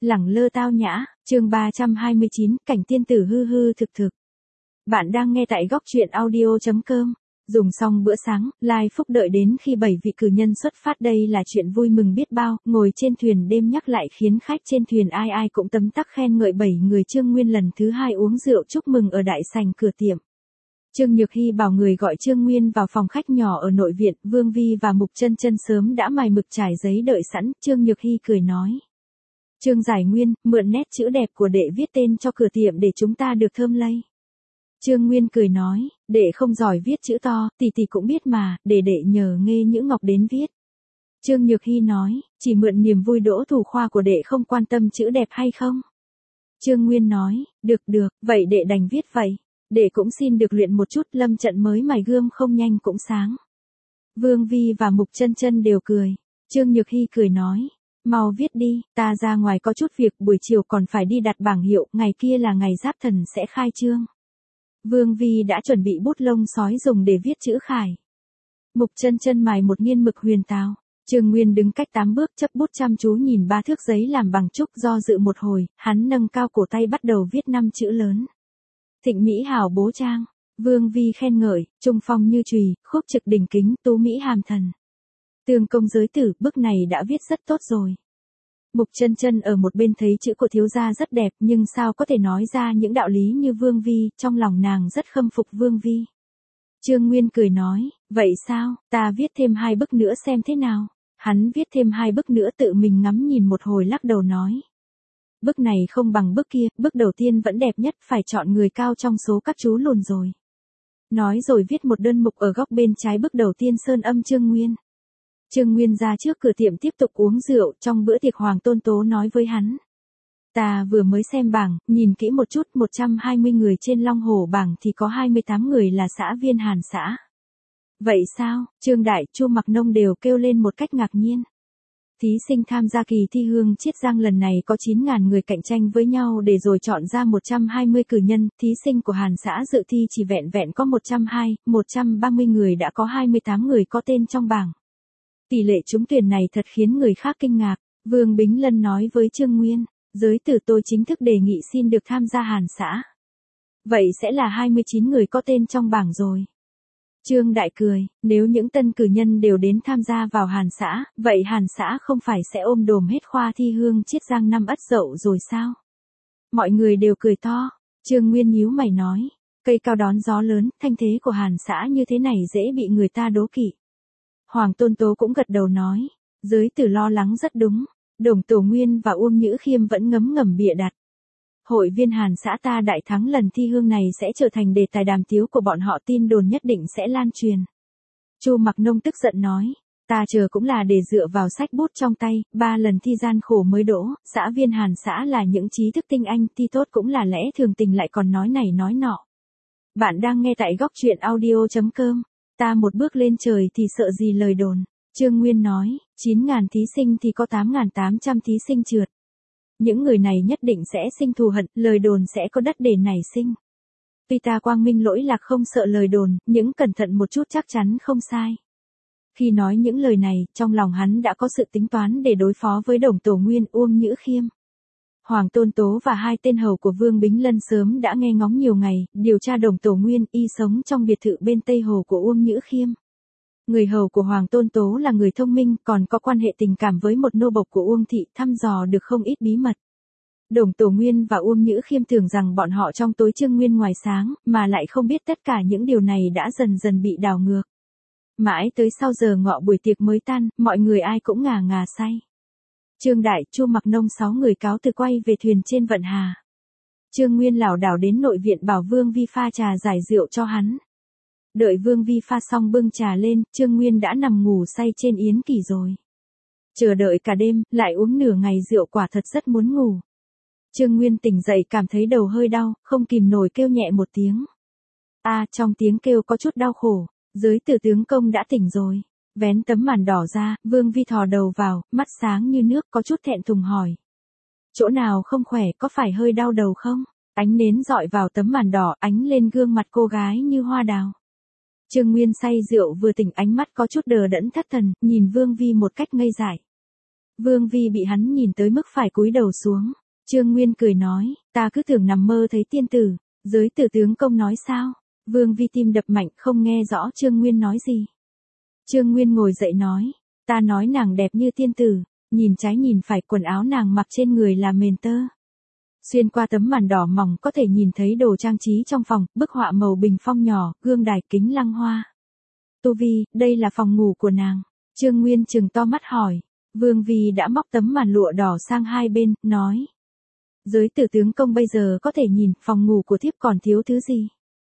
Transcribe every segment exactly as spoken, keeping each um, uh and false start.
Lẳng lơ tao nhã, chương ba trăm hai mươi chín, cảnh tiên tử hư hư thực thực. Bạn đang nghe tại góc truyện audio chấm com. Dùng xong bữa sáng, Lai Phúc đợi đến khi bảy vị cử nhân xuất phát, đây là chuyện vui mừng biết bao, ngồi trên thuyền đêm nhắc lại khiến khách trên thuyền ai ai cũng tấm tắc khen ngợi bảy người Trương Nguyên lần thứ hai uống rượu chúc mừng ở đại sảnh cửa tiệm. Trương Nhược Hy bảo người gọi Trương Nguyên vào phòng khách nhỏ ở nội viện, Vương Vi và Mục Chân Chân sớm đã mài mực trải giấy đợi sẵn, Trương Nhược Hy cười nói. Trương Giải Nguyên, mượn nét chữ đẹp của đệ viết tên cho cửa tiệm để chúng ta được thơm lây. Trương Nguyên cười nói, đệ không giỏi viết chữ to, tỷ tỷ cũng biết mà, để đệ nhờ Nghê Nhữ Ngọc đến viết. Trương Nhược Hy nói, chỉ mượn niềm vui đỗ thủ khoa của đệ, không quan tâm chữ đẹp hay không? Trương Nguyên nói, được được, vậy đệ đành viết vậy. Đệ cũng xin được luyện một chút, lâm trận mới mài gươm không nhanh cũng sáng. Vương Vi và Mục Chân Chân đều cười. Trương Nhược Hy cười nói, mau viết đi, ta ra ngoài có chút việc, buổi chiều còn phải đi đặt bảng hiệu, ngày kia là ngày Giáp Thần sẽ khai trương. Vương Vi đã chuẩn bị bút lông sói dùng để viết chữ khải. Mục Chân Chân mài một nghiên mực huyền tào. Trương Nguyên đứng cách tám bước chấp bút chăm chú nhìn ba thước giấy làm bằng trúc, do dự một hồi, hắn nâng cao cổ tay bắt đầu viết năm chữ lớn. Thịnh Mỹ hảo bố trang. Vương Vi khen ngợi, trung phong như chùy, khúc trực đỉnh kính, tú Mỹ hàm thần. Tương công giới tử, bức này đã viết rất tốt rồi. Mục Chân Chân ở một bên thấy chữ của thiếu gia rất đẹp, nhưng sao có thể nói ra những đạo lý như Vương Vi, trong lòng nàng rất khâm phục Vương Vi. Trương Nguyên cười nói, vậy sao, ta viết thêm hai bức nữa xem thế nào. Hắn viết thêm hai bức nữa tự mình ngắm nhìn một hồi lắc đầu nói. Bức này không bằng bức kia, bức đầu tiên vẫn đẹp nhất, phải chọn người cao trong số các chú lùn rồi. Nói rồi viết một đơn mục ở góc bên trái bức đầu tiên sơn âm Trương Nguyên. Trương Nguyên ra trước cửa tiệm tiếp tục uống rượu, trong bữa tiệc Hoàng Tôn Tố nói với hắn. Ta vừa mới xem bảng, nhìn kỹ một chút, một trăm hai mươi người trên Long Hổ bảng thì có hai mươi tám người là xã viên Hàn xã. Vậy sao, Trương Đại, Chu Mặc Nông đều kêu lên một cách ngạc nhiên. Thí sinh tham gia kỳ thi Hương Chiết Giang lần này có chín nghìn người cạnh tranh với nhau để rồi chọn ra một trăm hai mươi cử nhân, thí sinh của Hàn xã dự thi chỉ vẹn vẹn có một trăm hai mươi, một trăm ba mươi người đã có hai mươi tám người có tên trong bảng. Tỷ lệ trúng tuyển này thật khiến người khác kinh ngạc, Vương Bính Lân nói với Trương Nguyên, giới tử tôi chính thức đề nghị xin được tham gia Hàn xã. Vậy sẽ là hai mươi chín người có tên trong bảng rồi. Trương Đại cười, nếu những tân cử nhân đều đến tham gia vào Hàn xã, vậy Hàn xã không phải sẽ ôm đồm hết khoa thi Hương Chiết Giang năm Ất Dậu rồi sao? Mọi người đều cười to, Trương Nguyên nhíu mày nói, cây cao đón gió lớn, thanh thế của Hàn xã như thế này dễ bị người ta đố kỵ. Hoàng Tôn Tố cũng gật đầu nói, giới tử lo lắng rất đúng, Đồng Tổ Nguyên và Uông Nhữ Khiêm vẫn ngấm ngầm bịa đặt. Hội viên Hàn xã ta đại thắng lần thi hương này sẽ trở thành đề tài đàm tiếu của bọn họ, tin đồn nhất định sẽ lan truyền. Chu Mặc Nông tức giận nói, ta chờ cũng là để dựa vào sách bút trong tay, ba lần thi gian khổ mới đỗ, xã viên Hàn xã là những trí thức tinh anh, thi tốt cũng là lẽ thường tình, lại còn nói này nói nọ. Bạn đang nghe tại góc truyện audio chấm com. Ta một bước lên trời thì sợ gì lời đồn. Trương Nguyên nói, chín nghìn thí sinh thì có tám nghìn tám trăm thí sinh trượt. Những người này nhất định sẽ sinh thù hận, lời đồn sẽ có đất để nảy sinh. Tuy ta quang minh lỗi lạc không sợ lời đồn, nhưng cẩn thận một chút chắc chắn không sai. Khi nói những lời này, trong lòng hắn đã có sự tính toán để đối phó với Đồng Tổ Nguyên, Uông Nhữ Khiêm. Hoàng Tôn Tố và hai tên hầu của Vương Bính Lân sớm đã nghe ngóng nhiều ngày, điều tra Đồng Tổ Nguyên, y sống trong biệt thự bên Tây Hồ của Uông Nhữ Khiêm. Người hầu của Hoàng Tôn Tố là người thông minh, còn có quan hệ tình cảm với một nô bộc của Uông Thị, thăm dò được không ít bí mật. Đồng Tổ Nguyên và Uông Nhữ Khiêm tưởng rằng bọn họ trong tối Trương Nguyên ngoài sáng, mà lại không biết tất cả những điều này đã dần dần bị đảo ngược. Mãi tới sau giờ ngọ buổi tiệc mới tan, mọi người ai cũng ngà ngà say. Trương Đại, Chu Mặc Nông sáu người cáo từ quay về thuyền trên vận hà. Trương Nguyên lảo đảo đến nội viện bảo Vương Vi pha trà giải rượu cho hắn. Đợi Vương Vi pha xong bưng trà lên, Trương Nguyên đã nằm ngủ say trên yến kỳ rồi. Chờ đợi cả đêm, lại uống nửa ngày rượu, quả thật rất muốn ngủ. Trương Nguyên tỉnh dậy cảm thấy đầu hơi đau, không kìm nổi kêu nhẹ một tiếng. A, à, trong tiếng kêu có chút đau khổ, giới tử tướng công đã tỉnh rồi. Vén tấm màn đỏ ra, Vương Vi thò đầu vào, mắt sáng như nước, có chút thẹn thùng hỏi. Chỗ nào không khỏe, có phải hơi đau đầu không? Ánh nến dọi vào tấm màn đỏ, ánh lên gương mặt cô gái như hoa đào. Trương Nguyên say rượu vừa tỉnh, ánh mắt có chút đờ đẫn thất thần, nhìn Vương Vi một cách ngây dại. Vương Vi bị hắn nhìn tới mức phải cúi đầu xuống. Trương Nguyên cười nói, ta cứ tưởng nằm mơ thấy tiên tử, giới tử tướng công nói sao? Vương Vi tim đập mạnh không nghe rõ Trương Nguyên nói gì. Trương Nguyên ngồi dậy nói, ta nói nàng đẹp như tiên tử, nhìn trái nhìn phải quần áo nàng mặc trên người là mền tơ. Xuyên qua tấm màn đỏ mỏng có thể nhìn thấy đồ trang trí trong phòng, bức họa màu bình phong nhỏ, gương đài kính lăng hoa. Tu Vi, đây là phòng ngủ của nàng. Trương Nguyên trừng to mắt hỏi. Vương Vi đã móc tấm màn lụa đỏ sang hai bên, nói. Giới tử tướng công bây giờ có thể nhìn, phòng ngủ của thiếp còn thiếu thứ gì.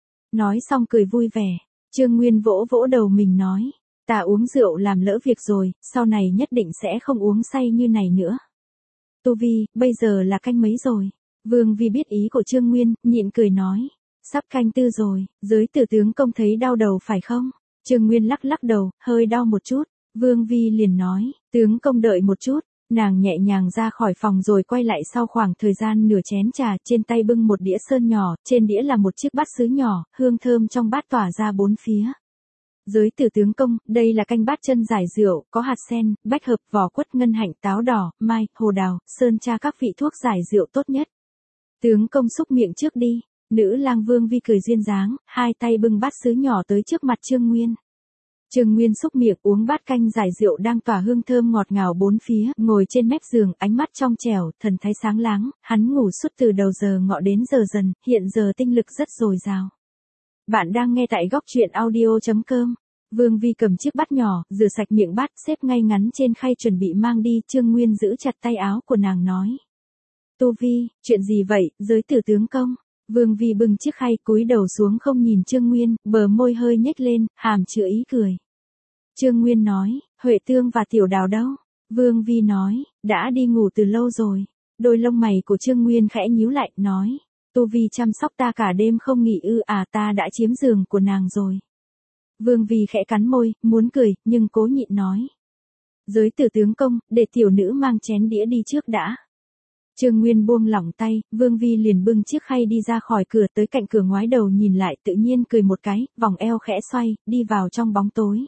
Nói xong cười vui vẻ. Trương Nguyên vỗ vỗ đầu mình nói. Ta uống rượu làm lỡ việc rồi, sau này nhất định sẽ không uống say như này nữa. Tu Vi, bây giờ là canh mấy rồi? Vương Vi biết ý của Trương Nguyên, nhịn cười nói. Sắp canh tư rồi, giới tử tướng công thấy đau đầu phải không? Trương Nguyên lắc lắc đầu, hơi đau một chút. Vương Vi liền nói, tướng công đợi một chút. Nàng nhẹ nhàng ra khỏi phòng rồi quay lại sau khoảng thời gian nửa chén trà, trên tay bưng một đĩa sơn nhỏ, trên đĩa là một chiếc bát sứ nhỏ, hương thơm trong bát tỏa ra bốn phía. Giới tử tướng công, đây là canh bát chân giải rượu, có hạt sen, bách hợp, vỏ quất, ngân hạnh, táo đỏ, mai, hồ đào, sơn tra các vị thuốc giải rượu tốt nhất. Tướng công xúc miệng trước đi. Nữ lang Vương Vi cười duyên dáng, hai tay bưng bát sứ nhỏ tới trước mặt Trương Nguyên. Trương Nguyên xúc miệng uống bát canh giải rượu đang tỏa hương thơm ngọt ngào bốn phía, ngồi trên mép giường, ánh mắt trong trẻo, thần thái sáng láng, hắn ngủ suốt từ đầu giờ ngọ đến giờ dần, hiện giờ tinh lực rất dồi dào. Bạn đang nghe tại góc truyện audio chấm com. Vương Vi cầm chiếc bát nhỏ, rửa sạch miệng bát, xếp ngay ngắn trên khay chuẩn bị mang đi, Trương Nguyên giữ chặt tay áo của nàng nói. Tu Vi, chuyện gì vậy, giới tử tướng công? Vương Vi bưng chiếc khay cúi đầu xuống không nhìn Trương Nguyên, bờ môi hơi nhếch lên, hàm chứa ý cười. Trương Nguyên nói, Huệ Tương và Tiểu Đào đâu? Vương Vi nói, đã đi ngủ từ lâu rồi. Đôi lông mày của Trương Nguyên khẽ nhíu lại, nói, Tu Vi chăm sóc ta cả đêm không nghỉ ư? À, ta đã chiếm giường của nàng rồi. Vương Vi khẽ cắn môi, muốn cười, nhưng cố nhịn nói. Giới tử tướng công, để tiểu nữ mang chén đĩa đi trước đã. Trương Nguyên buông lỏng tay, Vương Vi liền bưng chiếc khay đi ra khỏi cửa tới cạnh cửa ngoái đầu nhìn lại tự nhiên cười một cái, vòng eo khẽ xoay, đi vào trong bóng tối.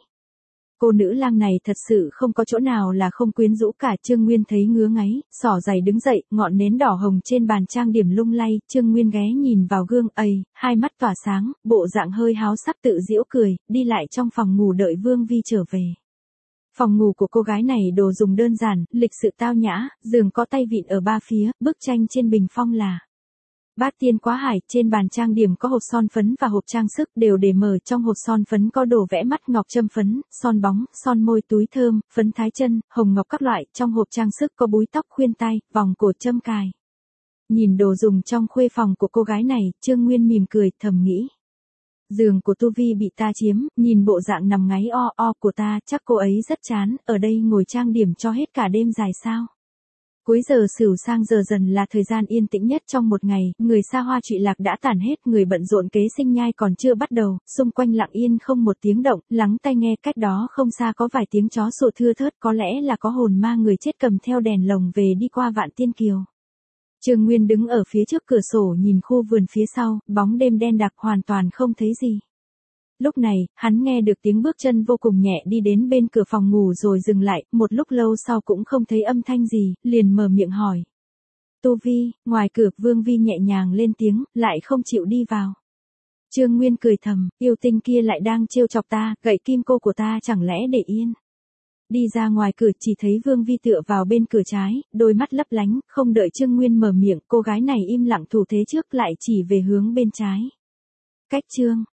Cô nữ lang này thật sự không có chỗ nào là không quyến rũ cả. Trương Nguyên thấy ngứa ngáy, xỏ giày đứng dậy, ngọn nến đỏ hồng trên bàn trang điểm lung lay, Trương Nguyên ghé nhìn vào gương, ầy, hai mắt tỏa sáng, bộ dạng hơi háo sắc tự giễu cười, đi lại trong phòng ngủ đợi Vương Vi trở về. Phòng ngủ của cô gái này đồ dùng đơn giản, lịch sự tao nhã, giường có tay vịn ở ba phía, bức tranh trên bình phong là Bát tiên quá hải, trên bàn trang điểm có hộp son phấn và hộp trang sức đều để mở, trong hộp son phấn có đồ vẽ mắt ngọc châm phấn, son bóng, son môi, túi thơm, phấn thái chân, hồng ngọc các loại, trong hộp trang sức có búi tóc, khuyên tai, vòng cổ, châm cài. Nhìn đồ dùng trong khuê phòng của cô gái này, Trương Nguyên mỉm cười, thầm nghĩ. Giường của Tu Vi bị ta chiếm, nhìn bộ dạng nằm ngáy o o của ta, chắc cô ấy rất chán, ở đây ngồi trang điểm cho hết cả đêm dài sao. Cuối giờ Sửu sang giờ Dần là thời gian yên tĩnh nhất trong một ngày, người xa hoa trụy lạc đã tản hết, người bận rộn kế sinh nhai còn chưa bắt đầu, xung quanh lặng yên không một tiếng động, lắng tai nghe, cách đó không xa có vài tiếng chó sủa thưa thớt, có lẽ là có hồn ma người chết cầm theo đèn lồng về đi qua Vạn Tiên Kiều. Trương Nguyên đứng ở phía trước cửa sổ nhìn khu vườn phía sau, bóng đêm đen đặc hoàn toàn không thấy gì. Lúc này, hắn nghe được tiếng bước chân vô cùng nhẹ đi đến bên cửa phòng ngủ rồi dừng lại, một lúc lâu sau cũng không thấy âm thanh gì, liền mở miệng hỏi. Tu Vi, ngoài cửa. Vương Vi nhẹ nhàng lên tiếng, lại không chịu đi vào. Trương Nguyên cười thầm, yêu tinh kia lại đang trêu chọc ta, gậy kim cô của ta chẳng lẽ để yên. Đi ra ngoài cửa chỉ thấy Vương Vi tựa vào bên cửa trái, đôi mắt lấp lánh, không đợi Trương Nguyên mở miệng, cô gái này im lặng thủ thế trước lại chỉ về hướng bên trái. Cách chương